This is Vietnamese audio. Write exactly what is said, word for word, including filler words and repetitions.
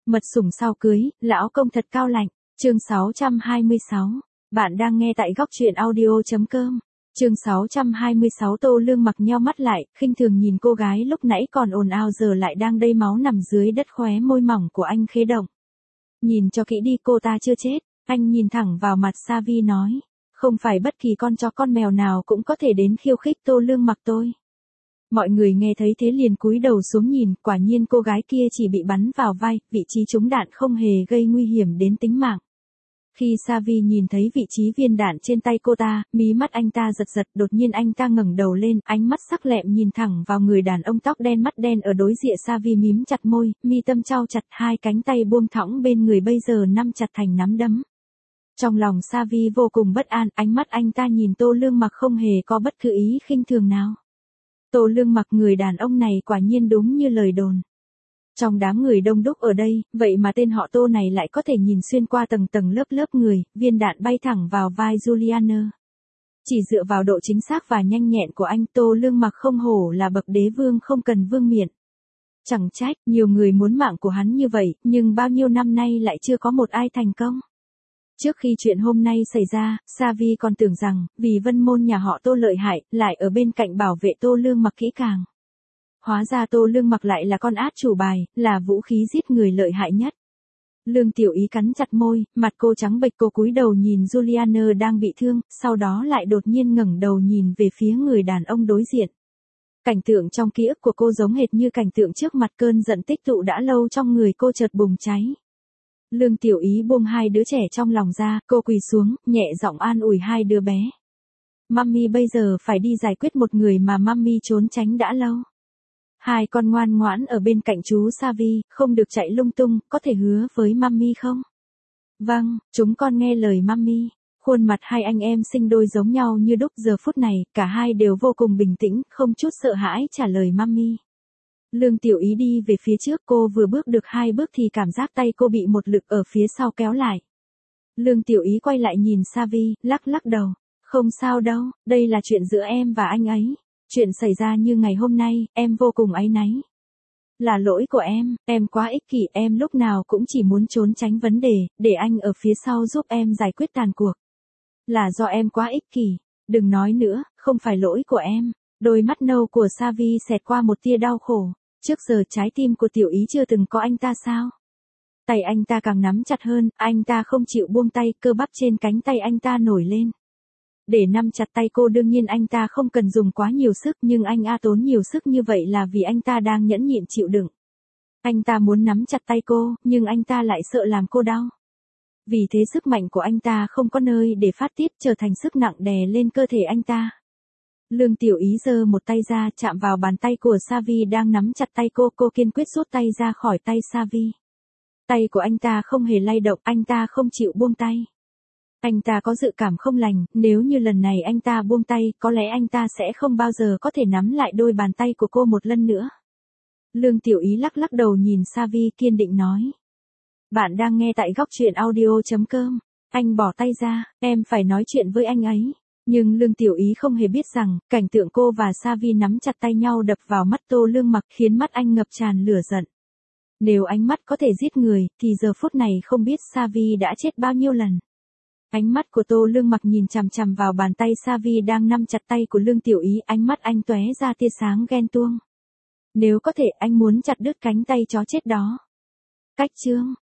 Mật sủng sau cưới, lão công thật cao lạnh. Chương sáu trăm hai mươi sáu. Bạn đang nghe tại góc truyện audio.com. Chương sáu trăm hai mươi sáu. Tô Lương Mặc nheo mắt lại, khinh thường nhìn cô gái lúc nãy còn ồn ào giờ lại đang đầy máu nằm dưới đất, khóe môi mỏng của anh khẽ động. Nhìn cho kỹ đi, cô ta chưa chết. Anh nhìn thẳng vào mặt Savi nói. Không phải bất kỳ con chó con mèo nào cũng có thể đến khiêu khích Tô Lương Mặc tôi. Mọi người nghe thấy thế liền cúi đầu xuống nhìn, quả nhiên cô gái kia chỉ bị bắn vào vai, vị trí trúng đạn không hề gây nguy hiểm đến tính mạng. Khi Savi nhìn thấy vị trí viên đạn trên tay cô ta, mí mắt anh ta giật giật, đột nhiên anh ta ngẩng đầu lên, ánh mắt sắc lẹm nhìn thẳng vào người đàn ông tóc đen mắt đen ở đối diện. Savi mím chặt môi, mi tâm chau chặt, hai cánh tay buông thõng bên người bây giờ nắm chặt thành nắm đấm. Trong lòng Savi vô cùng bất an, ánh mắt anh ta nhìn Tô Lương Mặc không hề có bất cứ ý khinh thường nào. Tô Lương Mặc, người đàn ông này quả nhiên đúng như lời đồn. Trong đám người đông đúc ở đây, vậy mà tên họ Tô này lại có thể nhìn xuyên qua tầng tầng lớp lớp người, viên đạn bay thẳng vào vai Juliana. Chỉ dựa vào độ chính xác và nhanh nhẹn của anh, Tô Lương Mặc không hổ là bậc đế vương không cần vương miện. Chẳng trách, nhiều người muốn mạng của hắn như vậy, nhưng bao nhiêu năm nay lại chưa có một ai thành công. Trước khi chuyện hôm nay xảy ra, Savi còn tưởng rằng, vì Vân Môn nhà họ Tô lợi hại, lại ở bên cạnh bảo vệ Tô Lương Mặc kỹ càng. Hóa ra Tô Lương Mặc lại là con át chủ bài, là vũ khí giết người lợi hại nhất. Lương Tiểu Ý cắn chặt môi, mặt cô trắng bệch, cô cúi đầu nhìn Juliana đang bị thương, sau đó lại đột nhiên ngẩng đầu nhìn về phía người đàn ông đối diện. Cảnh tượng trong ký ức của cô giống hệt như cảnh tượng trước mặt, cơn giận tích tụ đã lâu trong người cô chợt bùng cháy. Lương Tiểu Ý buông hai đứa trẻ trong lòng ra, cô quỳ xuống, nhẹ giọng an ủi hai đứa bé. Mummy bây giờ phải đi giải quyết một người mà Mummy trốn tránh đã lâu. Hai con ngoan ngoãn ở bên cạnh chú Savi, không được chạy lung tung, có thể hứa với Mummy không? Vâng, chúng con nghe lời Mummy. Khuôn mặt hai anh em sinh đôi giống nhau như đúc, giờ phút này, cả hai đều vô cùng bình tĩnh, không chút sợ hãi trả lời Mummy. Lương Tiểu Ý đi về phía trước, cô vừa bước được hai bước thì cảm giác tay cô bị một lực ở phía sau kéo lại. Lương Tiểu Ý quay lại nhìn Savi, lắc lắc đầu. Không sao đâu, đây là chuyện giữa em và anh ấy. Chuyện xảy ra như ngày hôm nay, em vô cùng áy náy. Là lỗi của em, em quá ích kỷ, em lúc nào cũng chỉ muốn trốn tránh vấn đề, để anh ở phía sau giúp em giải quyết tàn cuộc. Là do em quá ích kỷ, đừng nói nữa, không phải lỗi của em. Đôi mắt nâu của Savi xẹt qua một tia đau khổ. Trước giờ trái tim của Tiểu Ý chưa từng có anh ta sao? Tay anh ta càng nắm chặt hơn, anh ta không chịu buông tay, cơ bắp trên cánh tay anh ta nổi lên. Để nắm chặt tay cô đương nhiên anh ta không cần dùng quá nhiều sức, nhưng anh a tốn nhiều sức như vậy là vì anh ta đang nhẫn nhịn chịu đựng. Anh ta muốn nắm chặt tay cô, nhưng anh ta lại sợ làm cô đau. Vì thế sức mạnh của anh ta không có nơi để phát tiết, trở thành sức nặng đè lên cơ thể anh ta. Lương Tiểu Ý giơ một tay ra, chạm vào bàn tay của Savi đang nắm chặt tay cô, cô kiên quyết rút tay ra khỏi tay Savi. Tay của anh ta không hề lay động, anh ta không chịu buông tay. Anh ta có dự cảm không lành, nếu như lần này anh ta buông tay, có lẽ anh ta sẽ không bao giờ có thể nắm lại đôi bàn tay của cô một lần nữa. Lương Tiểu Ý lắc lắc đầu nhìn Savi, kiên định nói. Bạn đang nghe tại góc truyện audio.com. Anh bỏ tay ra, em phải nói chuyện với anh ấy. Nhưng Lương Tiểu Ý không hề biết rằng, cảnh tượng cô và Savi nắm chặt tay nhau đập vào mắt Tô Lương Mặc khiến mắt anh ngập tràn lửa giận. Nếu ánh mắt có thể giết người, thì giờ phút này không biết Savi đã chết bao nhiêu lần. Ánh mắt của Tô Lương Mặc nhìn chằm chằm vào bàn tay Savi đang nắm chặt tay của Lương Tiểu Ý, ánh mắt anh tóe ra tia sáng ghen tuông. Nếu có thể anh muốn chặt đứt cánh tay chó chết đó. Cách chương